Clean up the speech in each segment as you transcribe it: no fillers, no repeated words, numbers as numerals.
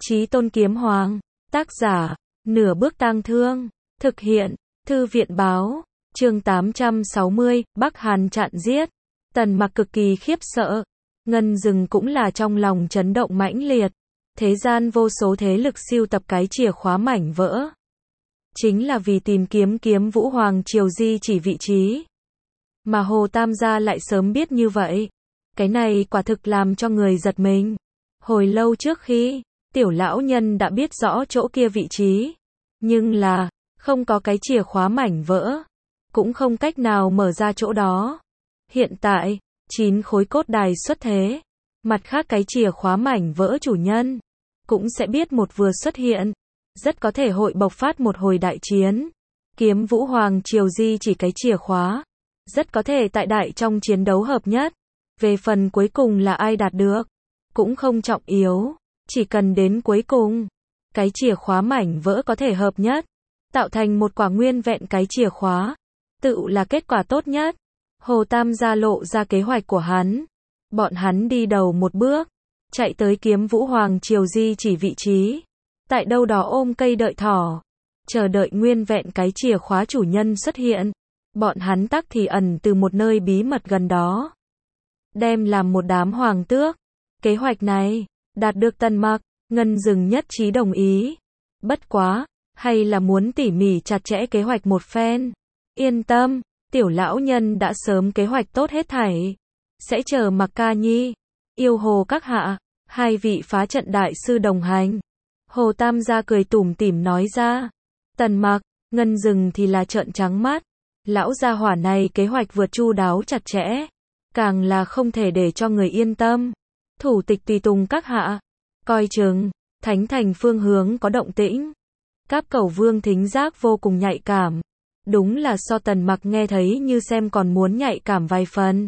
Chí Tôn Kiếm Hoàng. Tác giả, Nửa Bước Tang Thương. Thực hiện, Thư viện báo. Chương 860, Bắc Hàn chặn giết. Tần Mặc cực kỳ khiếp sợ. Ngân Dừng cũng là trong lòng chấn động mãnh liệt. Thế gian vô số thế lực siêu tập cái chìa khóa mảnh vỡ. Chính là vì tìm kiếm Kiếm Vũ Hoàng Triều di chỉ vị trí. Mà Hồ Tam gia lại sớm biết như vậy. Cái này quả thực làm cho người giật mình. Hồi lâu trước khi, tiểu lão nhân đã biết rõ chỗ kia vị trí. Nhưng là, không có cái chìa khóa mảnh vỡ. Cũng không cách nào mở ra chỗ đó. Hiện tại, 9 khối cốt đài xuất thế. Mặt khác cái chìa khóa mảnh vỡ chủ nhân cũng sẽ biết một vừa xuất hiện. Rất có thể hội bộc phát một hồi đại chiến. Kiếm Vũ Hoàng Triều di chỉ cái chìa khóa. Rất có thể tại đại trong chiến đấu hợp nhất. Về phần cuối cùng là ai đạt được, cũng không trọng yếu. Chỉ cần đến cuối cùng, cái chìa khóa mảnh vỡ có thể hợp nhất, tạo thành một quả nguyên vẹn cái chìa khóa. Tự là kết quả tốt nhất. Hồ Tam gia lộ ra kế hoạch của hắn. Bọn hắn đi đầu một bước, chạy tới Kiếm Vũ Hoàng Triều di chỉ vị trí. Tại đâu đó ôm cây đợi thỏ, chờ đợi nguyên vẹn cái chìa khóa chủ nhân xuất hiện. Bọn hắn tắc thì ẩn từ một nơi bí mật gần đó. Đem làm một đám hoàng tước. Kế hoạch này, đạt được Tần Mặc, Ngân Dừng nhất trí đồng ý. Bất quá, hay là muốn tỉ mỉ chặt chẽ kế hoạch một phen. Yên tâm, tiểu lão nhân đã sớm kế hoạch tốt hết thảy. Sẽ chờ Mặc Ca Nhi, Yêu Hồ các hạ, hai vị phá trận đại sư đồng hành. Hồ Tam gia cười tủm tỉm nói ra. Tần Mặc, Ngân Dừng thì là trợn trắng mắt. Lão gia hỏa này kế hoạch vượt chu đáo chặt chẽ. Càng là không thể để cho người yên tâm. Thủ tịch tùy tùng các hạ, coi chừng, Thánh Thành phương hướng có động tĩnh. Cáp Cẩu Vương thính giác vô cùng nhạy cảm. Đúng là so Tần Mặc nghe thấy như xem còn muốn nhạy cảm vài phần.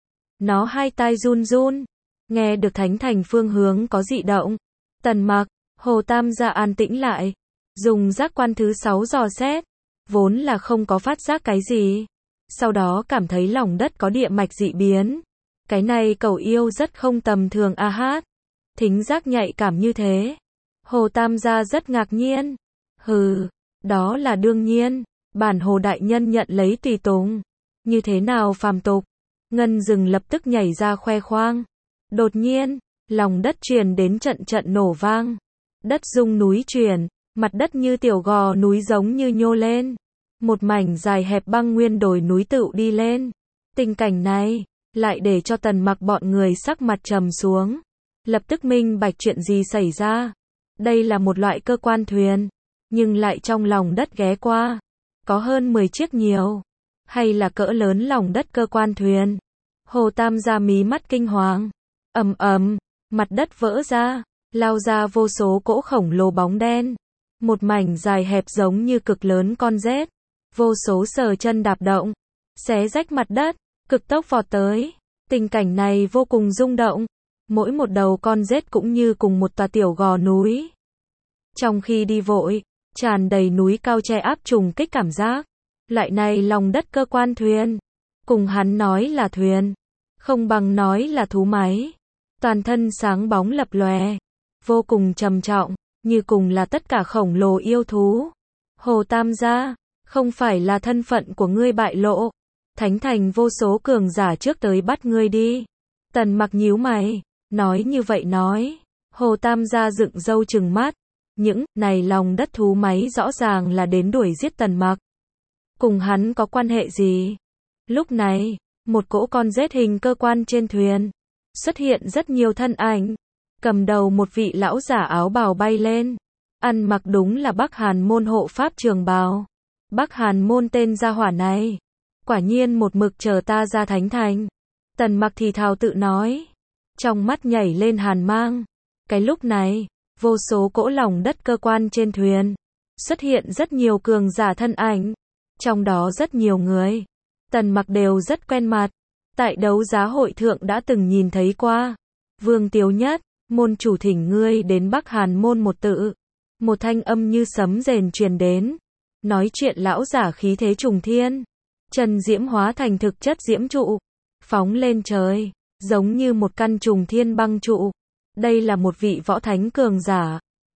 Nó hai tai run run, nghe được Thánh Thành phương hướng có dị động. Tần Mặc, Hồ Tam gia an tĩnh lại, dùng giác quan thứ 6 dò xét, vốn là không có phát giác cái gì. Sau đó cảm thấy lòng đất có địa mạch dị biến. Cái này cẩu yêu rất không tầm thường a hát. Thính giác nhạy cảm như thế. Hồ Tam gia rất ngạc nhiên. Hừ, đó là đương nhiên. Bản Hồ đại nhân nhận lấy tùy tùng. Như thế nào phàm tục? Ngân Dừng lập tức nhảy ra khoe khoang. Đột nhiên, lòng đất truyền đến trận trận nổ vang. Đất rung núi chuyển, mặt đất như tiểu gò núi giống như nhô lên. Một mảnh dài hẹp băng nguyên đồi núi tựu đi lên. Tình cảnh này lại để cho Tần Mặc bọn người sắc mặt trầm xuống. Lập tức minh bạch chuyện gì xảy ra. Đây là một loại cơ quan thuyền, nhưng lại trong lòng đất ghé qua. Có hơn 10 chiếc nhiều. Hay là cỡ lớn lòng đất cơ quan thuyền. Hồ Tam gia mí mắt kinh hoàng. Ầm ầm, mặt đất vỡ ra, lao ra vô số cỗ khổng lồ bóng đen. Một mảnh dài hẹp giống như cực lớn con rết. Vô số sờ chân đạp động, xé rách mặt đất, cực tốc vọt tới. Tình cảnh này vô cùng rung động. Mỗi một đầu con rết cũng như cùng một tòa tiểu gò núi. Trong khi đi vội, tràn đầy núi cao che áp trùng kích cảm giác. Loại này lòng đất cơ quan thuyền. Cùng hắn nói là thuyền, không bằng nói là thú máy. Toàn thân sáng bóng lập lòe, vô cùng trầm trọng, như cùng là tất cả khổng lồ yêu thú. Hồ Tam gia, không phải là thân phận của ngươi bại lộ. Thánh Thành vô số cường giả trước tới bắt ngươi đi. Tần Mặc nhíu mày, nói như vậy nói. Hồ Tam gia dựng râu trừng mắt. Những này lòng đất thú máy rõ ràng là đến đuổi giết Tần Mặc. Cùng hắn có quan hệ gì? Lúc này, một cỗ con rết hình cơ quan trên thuyền. Xuất hiện rất nhiều thân ảnh. Cầm đầu một vị lão giả áo bào bay lên. Ăn mặc đúng là Bắc Hàn môn hộ pháp trường bào. Bắc Hàn môn tên gia hỏa này. Quả nhiên một mực chờ ta ra Thánh Thành. Tần Mặc thì thào tự nói. Trong mắt nhảy lên hàn mang. Cái lúc này, vô số cỗ lòng đất cơ quan trên thuyền. Xuất hiện rất nhiều cường giả thân ảnh. Trong đó rất nhiều người. Tần Mặc đều rất quen mặt. Tại đấu giá hội thượng đã từng nhìn thấy qua. Vương Tiếu Nhất, môn chủ thỉnh ngươi đến Bắc Hàn môn một tự. Một thanh âm như sấm rền truyền đến. Nói chuyện lão giả khí thế trùng thiên. Chân diễm hóa thành thực chất diễm trụ. Phóng lên trời, giống như một căn trùng thiên băng trụ. Đây là một vị võ thánh cường giả.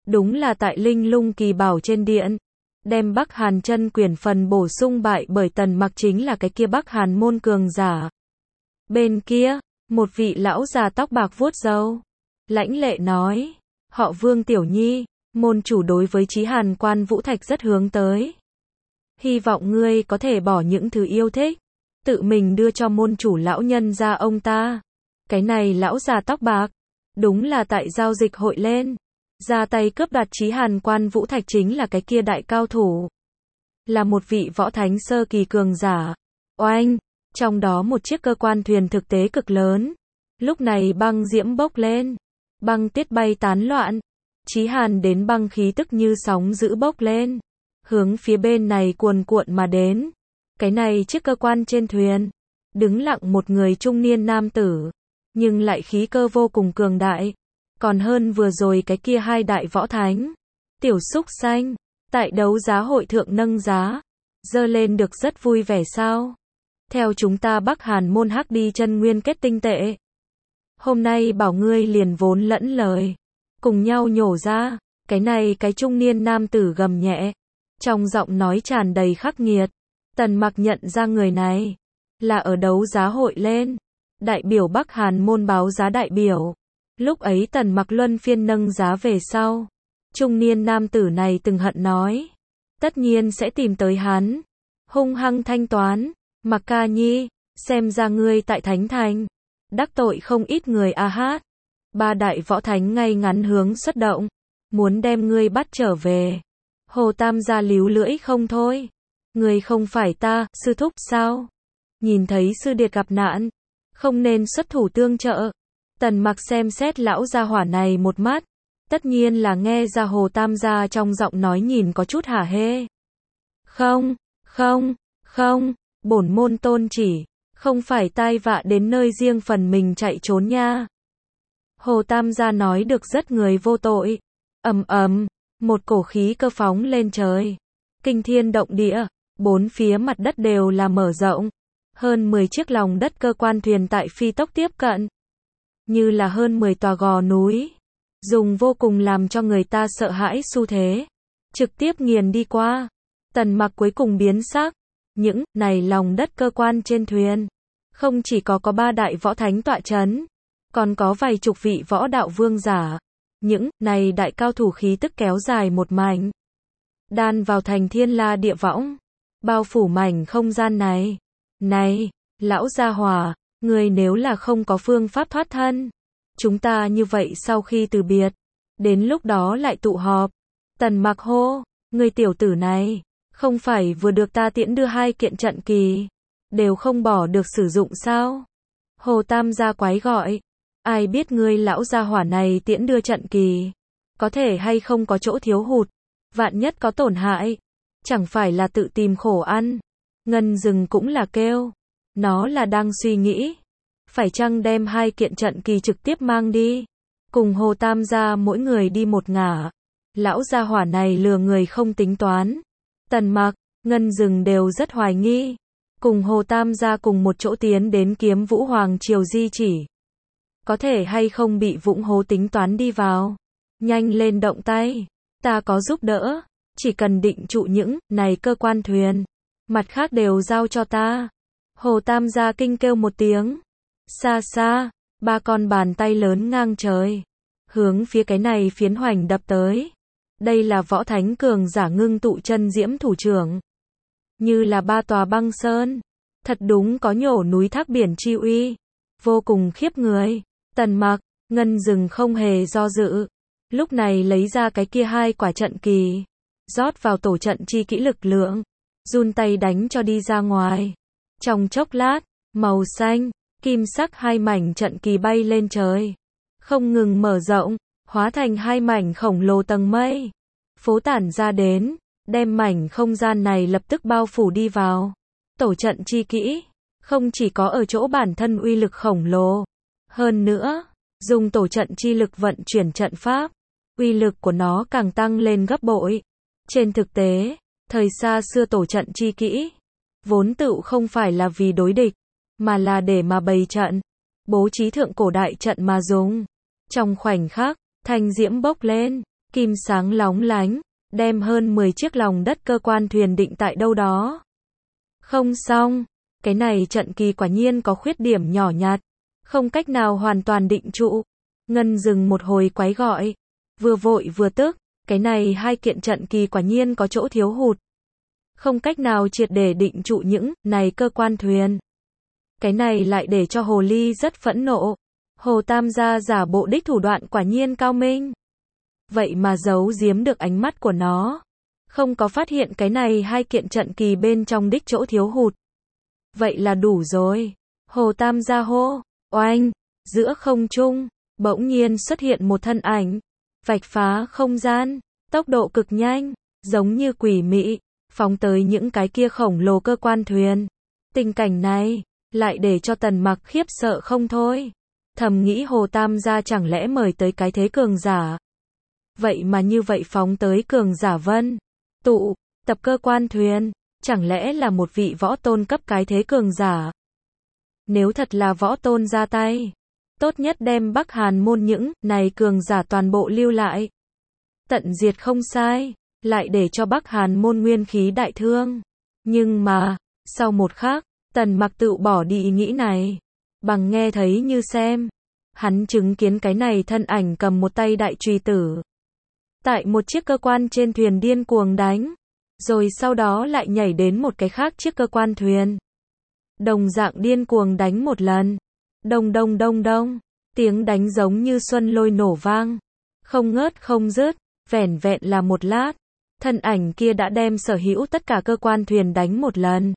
đúng là tại Linh Lung Kỳ Bảo trên điện, đem Bắc Hàn chân quyền phần bổ sung bại bởi Tần Mặc chính là cái kia Bắc Hàn môn cường giả. Bên kia, một vị lão già tóc bạc vuốt râu, lãnh lệ nói, họ Vương tiểu nhi, môn chủ đối với Chí Hàn Quan Vũ Thạch rất hướng tới. Hy vọng ngươi có thể bỏ những thứ yêu thích, tự mình đưa cho môn chủ lão nhân gia ông ta. Cái này lão già tóc bạc, đúng là tại giao dịch hội lên, ra tay cướp đoạt Chí Hàn Quan Vũ Thạch chính là cái kia đại cao thủ. Là một vị võ thánh sơ kỳ cường giả. Oanh, trong đó một chiếc cơ quan thuyền thực tế cực lớn. Lúc này băng diễm bốc lên, băng tiết bay tán loạn. Chí Hàn đến băng khí tức như sóng dữ bốc lên, hướng phía bên này cuồn cuộn mà đến. Cái này chiếc cơ quan trên thuyền, đứng lặng một người trung niên nam tử, nhưng lại khí cơ vô cùng cường đại, còn hơn vừa rồi cái kia hai đại võ thánh. Tiểu xúc xanh, tại đấu giá hội thượng nâng giá, dơ lên được rất vui vẻ sao? Theo chúng ta Bắc Hàn môn hắc đi chân nguyên kết tinh tệ. Hôm nay bảo ngươi liền vốn lẫn lời, cùng nhau nhổ ra. Cái này cái trung niên nam tử gầm nhẹ, trong giọng nói tràn đầy khắc nghiệt. Tần Mặc nhận ra người này là ở đấu giá hội lên, đại biểu Bắc Hàn môn báo giá đại biểu. Lúc ấy Tần Mặc luân phiên nâng giá về sau, trung niên nam tử này từng hận nói, tất nhiên sẽ tìm tới hắn, hung hăng thanh toán. Mặc ca nhi, xem ra ngươi tại Thánh Thành đắc tội không ít người a hát. Ba đại võ thánh ngay ngắn hướng xuất động, muốn đem ngươi bắt trở về. Hồ Tam gia líu lưỡi không thôi. Ngươi không phải ta, sư thúc sao? Nhìn thấy sư điệt gặp nạn, không nên xuất thủ tương trợ. Tần Mặc xem xét lão gia hỏa này một mắt, tất nhiên là nghe ra Hồ Tam gia trong giọng nói nhìn có chút hả hê. Không, không, không, bổn môn tôn chỉ, không phải tai vạ đến nơi riêng phần mình chạy trốn nha. Hồ Tam gia nói được rất người vô tội. Ầm ầm, một cổ khí cơ phóng lên trời, kinh thiên động địa, bốn phía mặt đất đều là mở rộng. Hơn 10 chiếc lòng đất cơ quan thuyền tại phi tốc tiếp cận, như là hơn 10 tòa gò núi, dùng vô cùng làm cho người ta sợ hãi xu thế, trực tiếp nghiền đi qua. Tần Mặc cuối cùng biến sắc, những này lòng đất cơ quan trên thuyền, không chỉ có ba đại võ thánh tọa chấn, còn có vài chục vị võ đạo vương giả. Những này đại cao thủ khí tức kéo dài một mảnh, đan vào thành thiên la địa võng, bao phủ mảnh không gian này. Này, lão gia hỏa, người nếu là không có phương pháp thoát thân, chúng ta như vậy sau khi từ biệt, đến lúc đó lại tụ họp. Tần Mặc hô, người tiểu tử này, không phải vừa được ta tiễn đưa 2 kiện trận kỳ, đều không bỏ được sử dụng sao? Hồ Tam gia quái gọi, ai biết ngươi lão gia hỏa này tiễn đưa trận kỳ, có thể hay không có chỗ thiếu hụt, vạn nhất có tổn hại, chẳng phải là tự tìm khổ ăn. Ngân Dừng cũng là kêu, nó là đang suy nghĩ, phải chăng đem 2 kiện trận kỳ trực tiếp mang đi, cùng Hồ Tam gia mỗi người đi một ngả. Lão gia hỏa này lừa người không tính toán. Tần Mặc, Ngân Dừng đều rất hoài nghi, cùng Hồ Tam gia cùng một chỗ tiến đến Kiếm Vũ Hoàng triều di chỉ, có thể hay không bị vũng hố tính toán đi vào. Nhanh lên động tay, ta có giúp đỡ, chỉ cần định trụ những này cơ quan thuyền, mặt khác đều giao cho ta. Hồ Tam gia kinh kêu một tiếng, xa xa, 3 con bàn tay lớn ngang trời, hướng phía cái này phiến hoành đập tới. Đây là võ thánh cường giả ngưng tụ chân diễm thủ trưởng, như là 3 tòa băng sơn, thật đúng có nhổ núi thác biển chi uy, vô cùng khiếp người. Tần Mặc, Ngân Dừng không hề do dự, lúc này lấy ra cái kia 2 quả trận kỳ, rót vào tổ trận chi kỹ lực lượng, run tay đánh cho đi ra ngoài. Trong chốc lát, màu xanh, kim sắc 2 mảnh trận kỳ bay lên trời, không ngừng mở rộng, hóa thành 2 mảnh khổng lồ tầng mây, phố tản ra đến, đem mảnh không gian này lập tức bao phủ đi vào. Tổ trận chi kỹ, không chỉ có ở chỗ bản thân uy lực khổng lồ, hơn nữa, dùng tổ trận chi lực vận chuyển trận pháp, uy lực của nó càng tăng lên gấp bội. Trên thực tế, thời xa xưa tổ trận chi kỹ, vốn tựu không phải là vì đối địch, mà là để mà bày trận, bố trí thượng cổ đại trận mà dùng. Trong khoảnh khắc, thanh diễm bốc lên, kim sáng lóng lánh, đem hơn 10 chiếc lòng đất cơ quan thuyền định tại đâu đó. Không xong, cái này trận kỳ quả nhiên có khuyết điểm nhỏ nhặt, không cách nào hoàn toàn định trụ. Ngân dừng một hồi quái gọi, vừa vội vừa tức, cái này hai kiện trận kỳ quả nhiên có chỗ thiếu hụt. Không cách nào triệt để định trụ những này cơ quan thuyền. Cái này lại để cho Hồ Ly rất phẫn nộ. Hồ Tam gia giả bộ đích thủ đoạn quả nhiên cao minh. Vậy mà giấu giếm được ánh mắt của nó. Không có phát hiện cái này hai kiện trận kỳ bên trong đích chỗ thiếu hụt. Vậy là đủ rồi. Hồ Tam gia hô, oanh, giữa không trung, bỗng nhiên xuất hiện một thân ảnh. Vạch phá không gian, tốc độ cực nhanh, giống như quỷ mị, phóng tới những cái kia khổng lồ cơ quan thuyền. Tình cảnh này, lại để cho Tần Mặc khiếp sợ không thôi. Thầm nghĩ Hồ Tam gia chẳng lẽ mời tới cái thế cường giả. Vậy mà như vậy phóng tới cường giả vân. Tụ, tập cơ quan thuyền, chẳng lẽ là một vị võ tôn cấp cái thế cường giả. Nếu thật là võ tôn ra tay, tốt nhất đem Bắc Hàn môn những này cường giả toàn bộ lưu lại. Tận diệt không sai, lại để cho Bắc Hàn môn nguyên khí đại thương. Nhưng mà, sau một khắc, Tần Mặc tự bỏ đi ý nghĩ này. Bằng nghe thấy như xem. Hắn chứng kiến cái này thân ảnh cầm một tay đại chùy tử. Tại một chiếc cơ quan trên thuyền điên cuồng đánh. Rồi sau đó lại nhảy đến một cái khác chiếc cơ quan thuyền. Đồng dạng điên cuồng đánh một lần. Đông đông đông đông. Tiếng đánh giống như xuân lôi nổ vang. Không ngớt không dứt. Vẻn vẹn là một lát. Thân ảnh kia đã đem sở hữu tất cả cơ quan thuyền đánh một lần.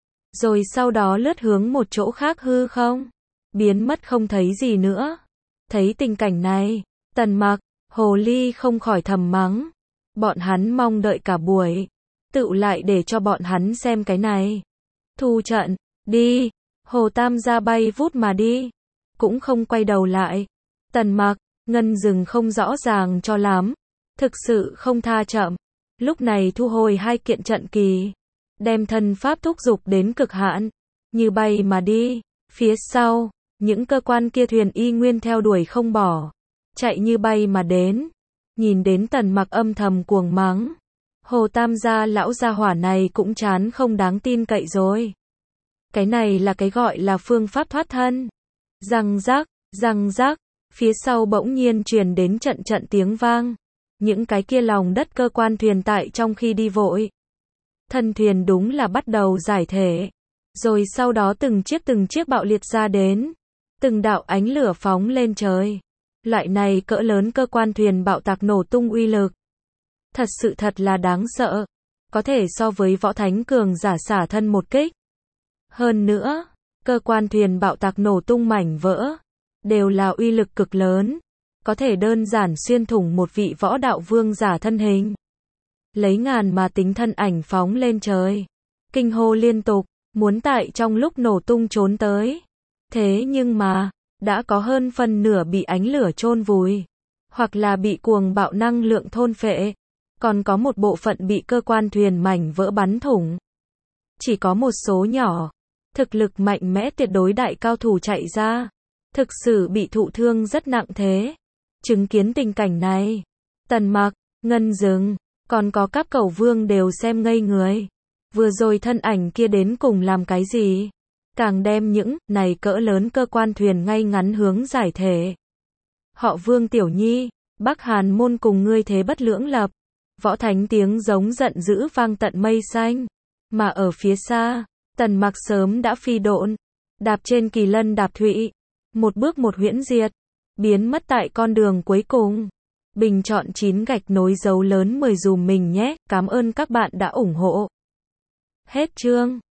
Rồi sau đó lướt hướng một chỗ khác hư không. Biến mất không thấy gì nữa. Thấy tình cảnh này, Tần Mặc, Hồ Ly không khỏi thầm mắng. Bọn hắn mong đợi cả buổi. Tự lại để cho bọn hắn xem cái này. Thu trận, đi. Hồ Tam gia bay vút mà đi. Cũng không quay đầu lại. Tần Mặc, Ngân dừng không rõ ràng cho lắm. Thực sự không tha chậm. Lúc này thu hồi hai kiện trận kỳ. Đem thân pháp thúc dục đến cực hạn. Như bay mà đi. Phía sau, những cơ quan kia thuyền y nguyên theo đuổi không bỏ. Chạy như bay mà đến. Nhìn đến Tần Mặc âm thầm cuồng mắng. Hồ Tam gia lão gia hỏa này cũng chán không đáng tin cậy rồi. Cái này là cái gọi là phương pháp thoát thân. Răng rắc, phía sau bỗng nhiên truyền đến trận trận tiếng vang. Những cái kia lòng đất cơ quan thuyền tại trong khi đi vội. Thân thuyền đúng là bắt đầu giải thể. Rồi sau đó từng chiếc bạo liệt ra đến. Từng đạo ánh lửa phóng lên trời. Loại này cỡ lớn cơ quan thuyền bạo tạc nổ tung uy lực. Thật là đáng sợ. Có thể so với võ thánh cường giả xả thân một kích. Hơn nữa, cơ quan thuyền bạo tạc nổ tung mảnh vỡ. Đều là uy lực cực lớn. Có thể đơn giản xuyên thủng một vị võ đạo vương giả thân hình. Lấy ngàn mà tính thân ảnh phóng lên trời. Kinh hô liên tục, muốn tại trong lúc nổ tung trốn tới. Thế nhưng mà, đã có hơn phần nửa bị ánh lửa chôn vùi. Hoặc là bị cuồng bạo năng lượng thôn phệ. Còn có một bộ phận bị cơ quan thuyền mảnh vỡ bắn thủng. Chỉ có một số nhỏ. Thực lực mạnh mẽ tuyệt đối đại cao thủ chạy ra. Thực sự bị thụ thương rất nặng thế. Chứng kiến tình cảnh này. Tần Mặc, Ngân dừng. Còn có các cẩu vương đều xem ngây người. Vừa rồi thân ảnh kia đến cùng làm cái gì? Càng đem những này cỡ lớn cơ quan thuyền ngay ngắn hướng giải thể. Họ Vương Tiểu Nhi, Bắc Hàn môn cùng ngươi thế bất lưỡng lập. Võ thánh tiếng giống giận dữ vang tận mây xanh. Mà ở phía xa, Tần Mặc sớm đã phi độn. Đạp trên kỳ lân đạp thụy. Một bước một huyễn diệt. Biến mất tại con đường cuối cùng. Bình chọn 9 gạch nối dấu lớn 10 dùm mình nhé. Cảm ơn các bạn đã ủng hộ. Hết chương.